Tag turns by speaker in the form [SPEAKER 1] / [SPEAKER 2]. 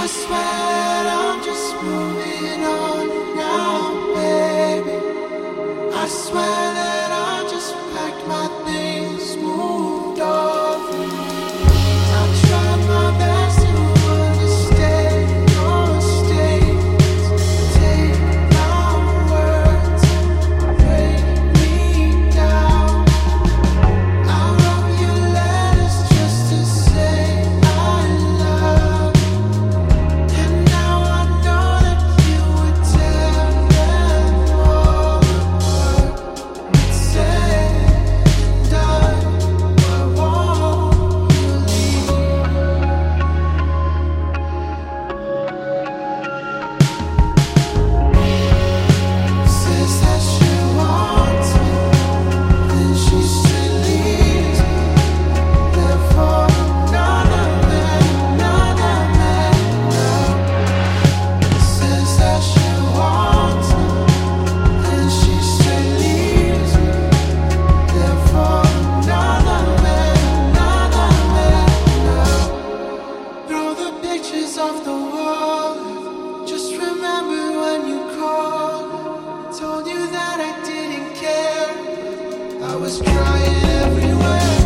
[SPEAKER 1] I swear that I'm just moving on now, baby. I swear that I just packed my things, moved off. I tried my best to understand your state. Take my words, break me down. I wrote you letters just to say I love you. And now I know that you would tear them all apart. It's said and done. Why won't you leave? Says that she wants me, then she still leaves me. Therefore, another man now. Says that she wants me, then she still leaves me. Therefore, another man now. Throw the pictures off the wall. Just remember when you called. Told you that I didn't care. I was crying everywhere.